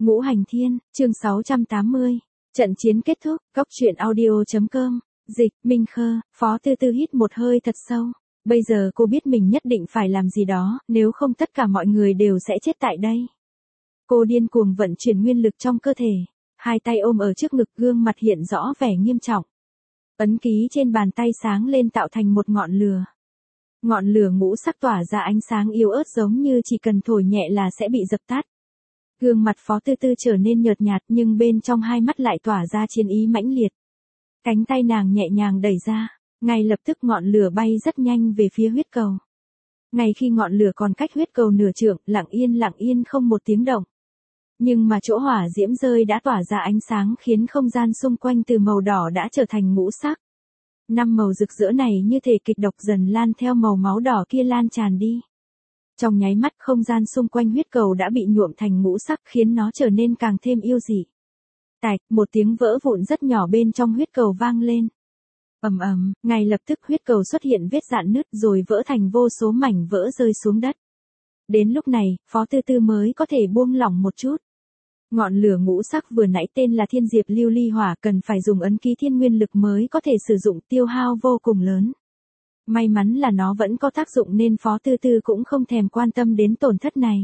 Ngũ Hành Thiên, chương 680. Trận chiến kết thúc, góc truyện audio.com. Dịch, Minh Khơ, Phó Tư Tư hít một hơi thật sâu. Bây giờ cô biết mình nhất định phải làm gì đó, nếu không tất cả mọi người đều sẽ chết tại đây. Cô điên cuồng vận chuyển nguyên lực trong cơ thể. Hai tay ôm ở trước ngực, gương mặt hiện rõ vẻ nghiêm trọng. Ấn ký trên bàn tay sáng lên tạo thành một ngọn lửa. Ngọn lửa ngũ sắc tỏa ra ánh sáng yếu ớt giống như chỉ cần thổi nhẹ là sẽ bị dập tắt. Gương mặt Phó Tư Tư trở nên nhợt nhạt nhưng bên trong hai mắt lại tỏa ra chiến ý mãnh liệt. Cánh tay nàng nhẹ nhàng đẩy ra, ngay lập tức ngọn lửa bay rất nhanh về phía huyết cầu. Ngay khi ngọn lửa còn cách huyết cầu nửa trượng, lặng yên không một tiếng động. Nhưng mà chỗ hỏa diễm rơi đã tỏa ra ánh sáng khiến không gian xung quanh từ màu đỏ đã trở thành ngũ sắc. 5 màu rực rỡ này như thể kịch độc dần lan theo màu máu đỏ kia lan tràn đi. Trong nháy mắt không gian xung quanh huyết cầu đã bị nhuộm thành ngũ sắc khiến nó trở nên càng thêm yêu dị. Tạch, một tiếng vỡ vụn rất nhỏ bên trong huyết cầu vang lên. Ầm ầm, ngay lập tức huyết cầu xuất hiện vết rạn nứt rồi vỡ thành vô số mảnh vỡ rơi xuống đất. Đến lúc này, Phó Tư Tư mới có thể buông lỏng một chút. Ngọn lửa ngũ sắc vừa nãy tên là Thiên Diệp Lưu Ly Hỏa cần phải dùng ấn ký thiên nguyên lực mới có thể sử dụng, tiêu hao vô cùng lớn. May mắn là nó vẫn có tác dụng nên Phó Tư Tư cũng không thèm quan tâm đến tổn thất này.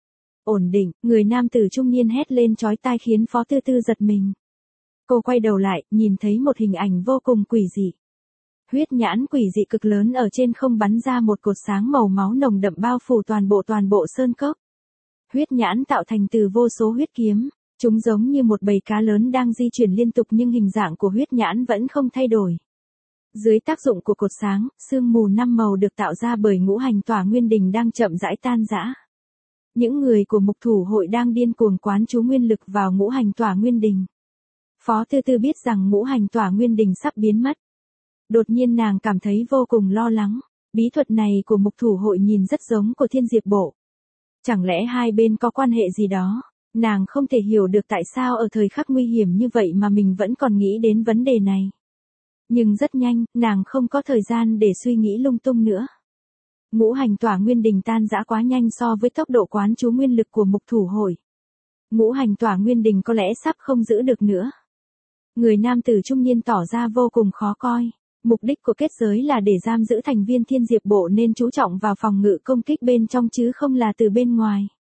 Ổn định, người nam tử trung niên hét lên chói tai khiến Phó Tư Tư giật mình. Cô quay đầu lại, nhìn thấy một hình ảnh vô cùng quỷ dị. Huyết nhãn quỷ dị cực lớn ở trên không bắn ra một cột sáng màu máu nồng đậm bao phủ toàn bộ sơn cốc. Huyết nhãn tạo thành từ vô số huyết kiếm, chúng giống như một bầy cá lớn đang di chuyển liên tục nhưng hình dạng của huyết nhãn vẫn không thay đổi. Dưới tác dụng của cột sáng, sương mù 5 màu được tạo ra bởi ngũ hành tỏa nguyên đình đang chậm rãi tan rã. Những người của mục thủ hội đang điên cuồng quán chú nguyên lực vào ngũ hành tỏa nguyên đình. Phó Tư Tư biết rằng ngũ hành tỏa nguyên đình sắp biến mất. Đột nhiên nàng cảm thấy vô cùng lo lắng, bí thuật này của mục thủ hội nhìn rất giống của Thiên Diệp Bộ. Chẳng lẽ hai bên có quan hệ gì đó? Nàng không thể hiểu được tại sao ở thời khắc nguy hiểm như vậy mà mình vẫn còn nghĩ đến vấn đề này. Nhưng rất nhanh, nàng không có thời gian để suy nghĩ lung tung nữa. Ngũ hành tỏa nguyên đình tan rã quá nhanh so với tốc độ quán chú nguyên lực của mục thủ hội. Ngũ hành tỏa nguyên đình có lẽ sắp không giữ được nữa. Người nam tử trung niên tỏ ra vô cùng khó coi. Mục đích của kết giới là để giam giữ thành viên Thiên Diệp Bộ nên chú trọng vào phòng ngự công kích bên trong chứ không là từ bên ngoài.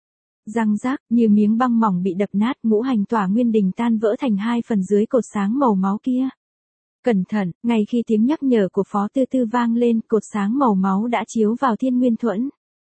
Răng rác, như miếng băng mỏng bị đập nát, ngũ hành tỏa nguyên đình tan vỡ thành 2 phần dưới cột sáng màu máu kia. Cẩn thận, ngay khi tiếng nhắc nhở của Phó Tư Tư vang lên, cột sáng màu máu đã chiếu vào Thiên Nguyên Thuẫn.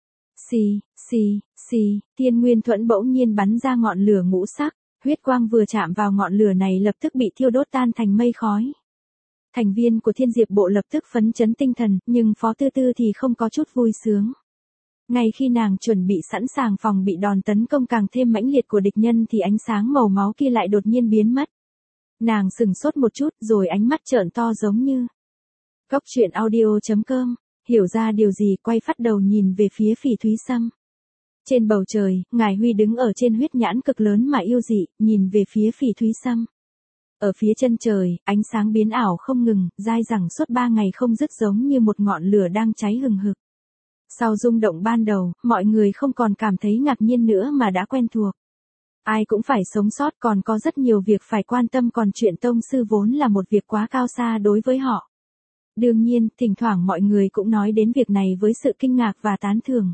Xì, Thiên Nguyên Thuẫn bỗng nhiên bắn ra ngọn lửa ngũ sắc, huyết quang vừa chạm vào ngọn lửa này lập tức bị thiêu đốt tan thành mây khói. Thành viên của Thiên Diệp Bộ lập tức phấn chấn tinh thần, nhưng Phó Tư Tư thì không có chút vui sướng. Ngay khi nàng chuẩn bị sẵn sàng phòng bị đòn tấn công càng thêm mãnh liệt của địch nhân thì ánh sáng màu máu kia lại đột nhiên biến mất. Nàng sừng sốt một chút rồi ánh mắt trợn to giống như. Góc truyện audio.com, hiểu ra điều gì quay phát đầu nhìn về phía Phỉ Thúy Sâm. Trên bầu trời, Ngài Huy đứng ở trên huyết nhãn cực lớn mà yêu dị, nhìn về phía Phỉ Thúy Sâm. Ở phía chân trời, ánh sáng biến ảo không ngừng, dai dẳng suốt 3 ngày không dứt giống như một ngọn lửa đang cháy hừng hực. Sau rung động ban đầu, mọi người không còn cảm thấy ngạc nhiên nữa mà đã quen thuộc. Ai cũng phải sống sót còn có rất nhiều việc phải quan tâm còn chuyện tông sư vốn là một việc quá cao xa đối với họ. Đương nhiên, thỉnh thoảng mọi người cũng nói đến việc này với sự kinh ngạc và tán thưởng.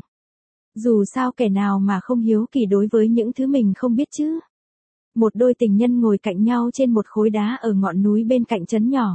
Dù sao kẻ nào mà không hiếu kỳ đối với những thứ mình không biết chứ. Một đôi tình nhân ngồi cạnh nhau trên một khối đá ở ngọn núi bên cạnh trấn nhỏ.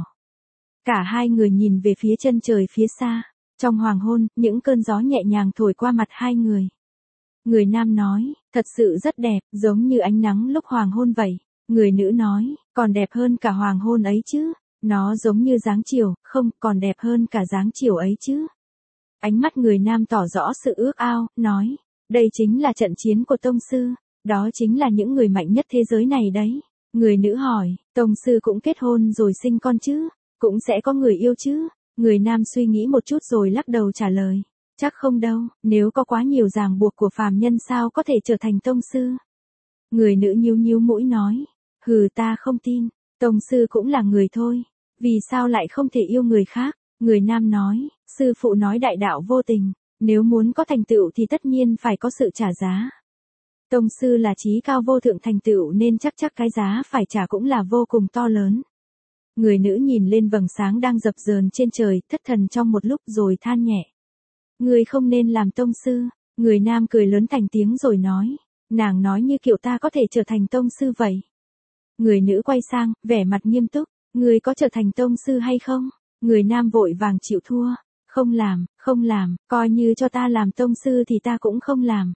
Cả hai người nhìn về phía chân trời phía xa. Trong hoàng hôn, những cơn gió nhẹ nhàng thổi qua mặt hai người. Người nam nói, thật sự rất đẹp, giống như ánh nắng lúc hoàng hôn vậy. Người nữ nói, còn đẹp hơn cả hoàng hôn ấy chứ. Nó giống như dáng chiều, không, còn đẹp hơn cả dáng chiều ấy chứ. Ánh mắt người nam tỏ rõ sự ước ao, nói, đây chính là trận chiến của tông sư. Đó chính là những người mạnh nhất thế giới này đấy. Người nữ hỏi, tông sư cũng kết hôn rồi sinh con chứ? Cũng sẽ có người yêu chứ? Người nam suy nghĩ một chút rồi lắc đầu trả lời. Chắc không đâu, nếu có quá nhiều ràng buộc của phàm nhân sao có thể trở thành tông sư? Người nữ nhíu mũi nói. Hừ, ta không tin, tông sư cũng là người thôi. Vì sao lại không thể yêu người khác? Người nam nói, sư phụ nói đại đạo vô tình. Nếu muốn có thành tựu thì tất nhiên phải có sự trả giá. Tông sư là chí cao vô thượng thành tựu nên chắc cái giá phải trả cũng là vô cùng to lớn. Người nữ nhìn lên vầng sáng đang dập dờn trên trời, thất thần trong một lúc rồi than nhẹ. Người không nên làm tông sư. Người nam cười lớn thành tiếng rồi nói. Nàng nói như kiểu ta có thể trở thành tông sư vậy. Người nữ quay sang, vẻ mặt nghiêm túc. Người có trở thành tông sư hay không? Người nam vội vàng chịu thua. Không làm, coi như cho ta làm tông sư thì ta cũng không làm.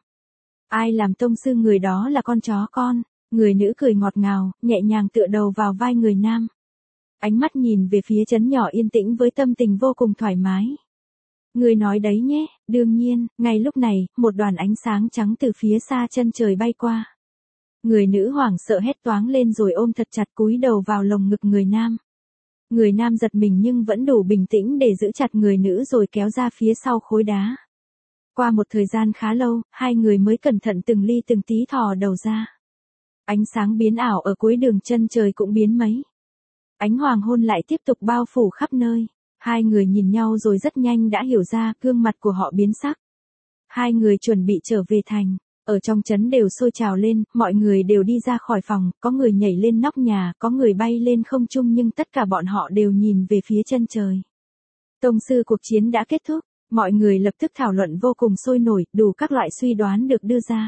Ai làm tông sư người đó là con chó con. Người nữ cười ngọt ngào, nhẹ nhàng tựa đầu vào vai người nam. Ánh mắt nhìn về phía trấn nhỏ yên tĩnh với tâm tình vô cùng thoải mái. Người nói đấy nhé, đương nhiên, ngay lúc này, một đoàn ánh sáng trắng từ phía xa chân trời bay qua. Người nữ hoảng sợ hét toáng lên rồi ôm thật chặt cúi đầu vào lồng ngực người nam. Người nam giật mình nhưng vẫn đủ bình tĩnh để giữ chặt người nữ rồi kéo ra phía sau khối đá. Qua một thời gian khá lâu, hai người mới cẩn thận từng ly từng tí thò đầu ra. Ánh sáng biến ảo ở cuối đường chân trời cũng biến mấy. Ánh hoàng hôn lại tiếp tục bao phủ khắp nơi. Hai người nhìn nhau rồi rất nhanh đã hiểu ra, gương mặt của họ biến sắc. Hai người chuẩn bị trở về thành. Ở trong trấn đều sôi trào lên, mọi người đều đi ra khỏi phòng, có người nhảy lên nóc nhà, có người bay lên không trung nhưng tất cả bọn họ đều nhìn về phía chân trời. Tông sư cuộc chiến đã kết thúc, mọi người lập tức thảo luận vô cùng sôi nổi, đủ các loại suy đoán được đưa ra.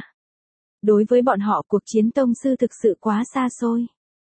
Đối với bọn họ cuộc chiến tông sư thực sự quá xa xôi.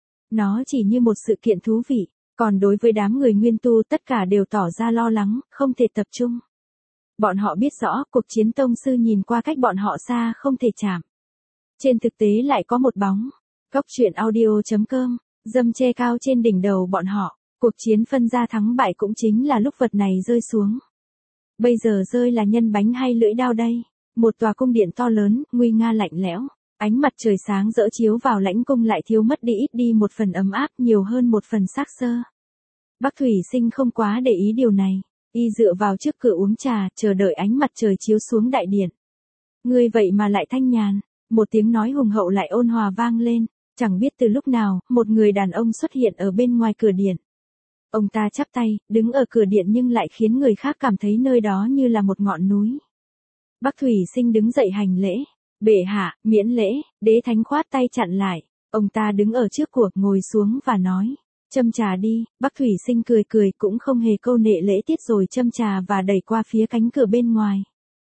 Nó chỉ như một sự kiện thú vị, còn đối với đám người nguyên tu tất cả đều tỏ ra lo lắng, không thể tập trung. Bọn họ biết rõ cuộc chiến tông sư nhìn qua cách bọn họ xa không thể chạm. Trên thực tế lại có một bóng. Góc truyện audio.com, dâm che cao trên đỉnh đầu bọn họ. Cuộc chiến phân ra thắng bại cũng chính là lúc vật này rơi xuống. Bây giờ rơi là nhân bánh hay lưỡi đao đây? Một tòa cung điện to lớn, nguy nga lạnh lẽo. Ánh mặt trời sáng rỡ chiếu vào lãnh cung lại thiếu mất đi ít đi một phần ấm áp nhiều hơn một phần xác xơ. Bắc Thủy Sinh không quá để ý điều này. Y dựa vào trước cửa uống trà, chờ đợi ánh mặt trời chiếu xuống đại điện. Ngươi vậy mà lại thanh nhàn. Một tiếng nói hùng hậu lại ôn hòa vang lên. Chẳng biết từ lúc nào, một người đàn ông xuất hiện ở bên ngoài cửa điện. Ông ta chắp tay, đứng ở cửa điện nhưng lại khiến người khác cảm thấy nơi đó như là một ngọn núi. Bắc Thủy Sinh đứng dậy hành lễ. Bệ hạ, miễn lễ, đế thánh khoát tay chặn lại. Ông ta đứng ở trước cuộc ngồi xuống và nói. Châm trà đi. Bắc Thủy Sinh cười cười cũng không hề câu nệ lễ tiết rồi châm trà và đẩy qua phía cánh cửa bên ngoài.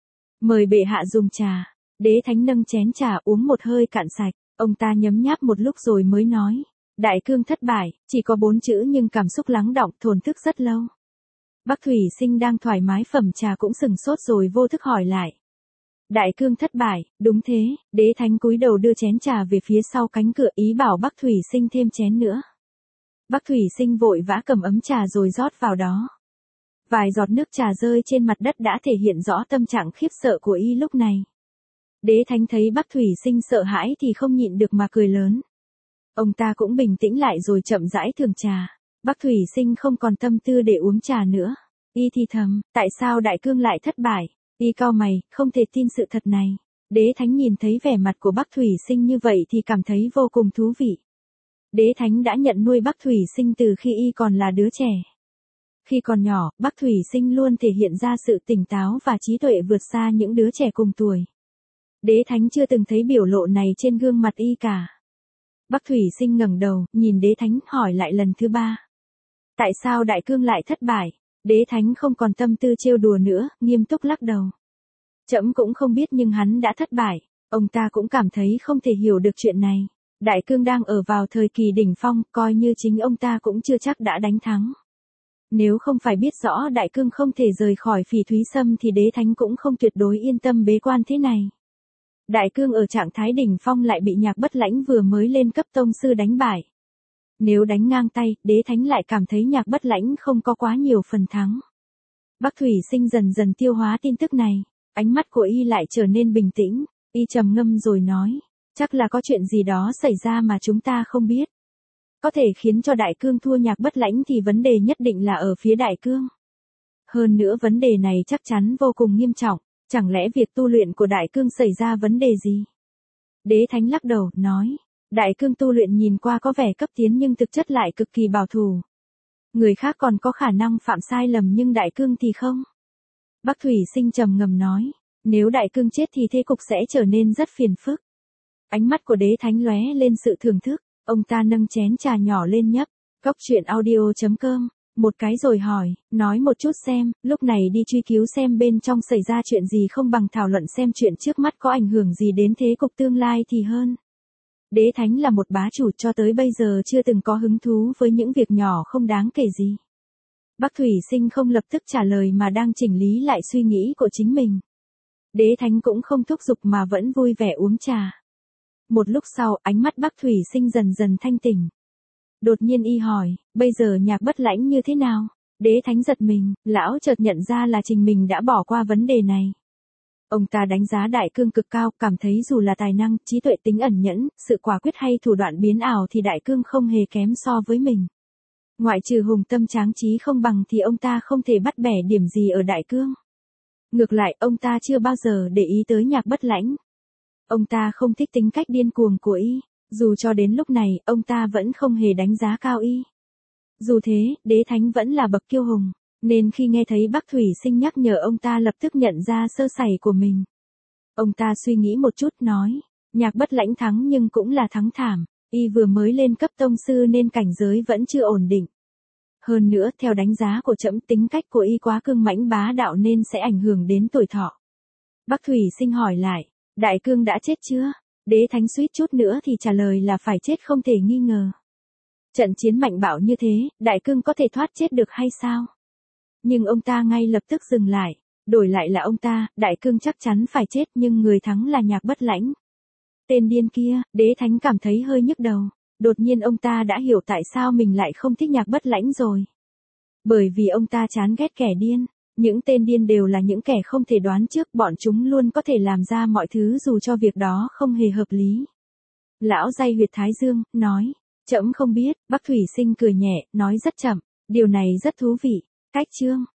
Mời bệ hạ dùng trà. Đế thánh nâng chén trà uống một hơi cạn sạch. Ông ta nhấm nháp một lúc rồi mới nói. Đại cương thất bại, chỉ có 4 chữ nhưng cảm xúc lắng đọng thổn thức rất lâu. Bắc Thủy Sinh đang thoải mái phẩm trà cũng sừng sốt rồi vô thức hỏi lại. Đại cương thất bại, đúng thế, đế thánh cúi đầu đưa chén trà về phía sau cánh cửa ý bảo Bắc Thủy Sinh thêm chén nữa. Bắc Thủy Sinh vội vã cầm ấm trà rồi rót vào đó. Vài giọt nước trà rơi trên mặt đất đã thể hiện rõ tâm trạng khiếp sợ của y lúc này. Đế thánh thấy Bắc Thủy Sinh sợ hãi thì không nhịn được mà cười lớn. Ông ta cũng bình tĩnh lại rồi chậm rãi thưởng trà. Bắc Thủy Sinh không còn tâm tư để uống trà nữa. Y thì thầm, tại sao đại cương lại thất bại? Y cau mày, không thể tin sự thật này. Đế thánh nhìn thấy vẻ mặt của Bắc Thủy Sinh như vậy thì cảm thấy vô cùng thú vị. Đế thánh đã nhận nuôi Bắc Thủy Sinh từ khi y còn là đứa trẻ. Khi còn nhỏ, Bắc Thủy Sinh luôn thể hiện ra sự tỉnh táo và trí tuệ vượt xa những đứa trẻ cùng tuổi. Đế thánh chưa từng thấy biểu lộ này trên gương mặt y cả. Bắc Thủy Sinh ngẩng đầu, nhìn đế thánh hỏi lại lần thứ 3. Tại sao đại cương lại thất bại? Đế thánh không còn tâm tư trêu đùa nữa, nghiêm túc lắc đầu. Trẫm cũng không biết nhưng hắn đã thất bại. Ông ta cũng cảm thấy không thể hiểu được chuyện này. Đại cương đang ở vào thời kỳ đỉnh phong, coi như chính ông ta cũng chưa chắc đã đánh thắng. Nếu không phải biết rõ đại cương không thể rời khỏi Phỉ Thúy Sâm thì đế thánh cũng không tuyệt đối yên tâm bế quan thế này. Đại cương ở trạng thái đỉnh phong lại bị Nhạc Bất Lãnh vừa mới lên cấp tông sư đánh bại. Nếu đánh ngang tay, đế thánh lại cảm thấy Nhạc Bất Lãnh không có quá nhiều phần thắng. Bắc Thủy Sinh dần dần tiêu hóa tin tức này, ánh mắt của y lại trở nên bình tĩnh, y trầm ngâm rồi nói, chắc là có chuyện gì đó xảy ra mà chúng ta không biết. Có thể khiến cho đại cương thua Nhạc Bất Lãnh thì vấn đề nhất định là ở phía đại cương. Hơn nữa vấn đề này chắc chắn vô cùng nghiêm trọng, chẳng lẽ việc tu luyện của đại cương xảy ra vấn đề gì? Đế thánh lắc đầu, nói, đại cương tu luyện nhìn qua có vẻ cấp tiến nhưng thực chất lại cực kỳ bảo thủ. Người khác còn có khả năng phạm sai lầm nhưng đại cương thì không. Bắc Thủy Sinh trầm ngâm nói, nếu đại cương chết thì thế cục sẽ trở nên rất phiền phức. Ánh mắt của đế thánh lóe lên sự thưởng thức, ông ta nâng chén trà nhỏ lên nhấp. Cốc truyện audio.com, một cái rồi hỏi, nói một chút xem, lúc này đi truy cứu xem bên trong xảy ra chuyện gì không bằng thảo luận xem chuyện trước mắt có ảnh hưởng gì đến thế cục tương lai thì hơn. Đế thánh là một bá chủ cho tới bây giờ chưa từng có hứng thú với những việc nhỏ không đáng kể gì. Bắc Thủy Sinh không lập tức trả lời mà đang chỉnh lý lại suy nghĩ của chính mình. Đế thánh cũng không thúc giục mà vẫn vui vẻ uống trà. Một lúc sau, ánh mắt Bắc Thủy Sinh dần dần thanh tỉnh. Đột nhiên y hỏi, bây giờ Nhạc Bất Lãnh như thế nào? Đế thánh giật mình, lão chợt nhận ra là chính mình đã bỏ qua vấn đề này. Ông ta đánh giá Đại Cương cực cao, cảm thấy dù là tài năng, trí tuệ tính ẩn nhẫn, sự quả quyết hay thủ đoạn biến ảo thì Đại Cương không hề kém so với mình. Ngoại trừ hùng tâm tráng trí không bằng thì ông ta không thể bắt bẻ điểm gì ở Đại Cương. Ngược lại, ông ta chưa bao giờ để ý tới Nhạc Bất Lãnh. Ông ta không thích tính cách điên cuồng của y, dù cho đến lúc này, ông ta vẫn không hề đánh giá cao y. Dù thế, đế thánh vẫn là bậc kiêu hùng, nên khi nghe thấy Bắc Thủy Sinh nhắc nhở ông ta lập tức nhận ra sơ sẩy của mình. Ông ta suy nghĩ một chút nói, Nhạc Bất Lãnh thắng nhưng cũng là thắng thảm, y vừa mới lên cấp tông sư nên cảnh giới vẫn chưa ổn định. Hơn nữa, theo đánh giá của trẫm tính cách của y quá cương mãnh bá đạo nên sẽ ảnh hưởng đến tuổi thọ. Bắc Thủy Sinh hỏi lại, Đại Cương đã chết chưa? Đế thánh suýt chút nữa thì trả lời là phải chết không thể nghi ngờ. Trận chiến mạnh bạo như thế, Đại Cương có thể thoát chết được hay sao? Nhưng ông ta ngay lập tức dừng lại, đổi lại là ông ta, Đại Cương chắc chắn phải chết nhưng người thắng là Nhạc Bất Lãnh. Tên điên kia, đế thánh cảm thấy hơi nhức đầu, đột nhiên ông ta đã hiểu tại sao mình lại không thích Nhạc Bất Lãnh rồi. Bởi vì ông ta chán ghét kẻ điên, những tên điên đều là những kẻ không thể đoán trước, bọn chúng luôn có thể làm ra mọi thứ dù cho việc đó không hề hợp lý. Lão day huyệt thái dương, nói, trẫm không biết, Bắc Thủy Sinh cười nhẹ, nói rất chậm, điều này rất thú vị, cách chương.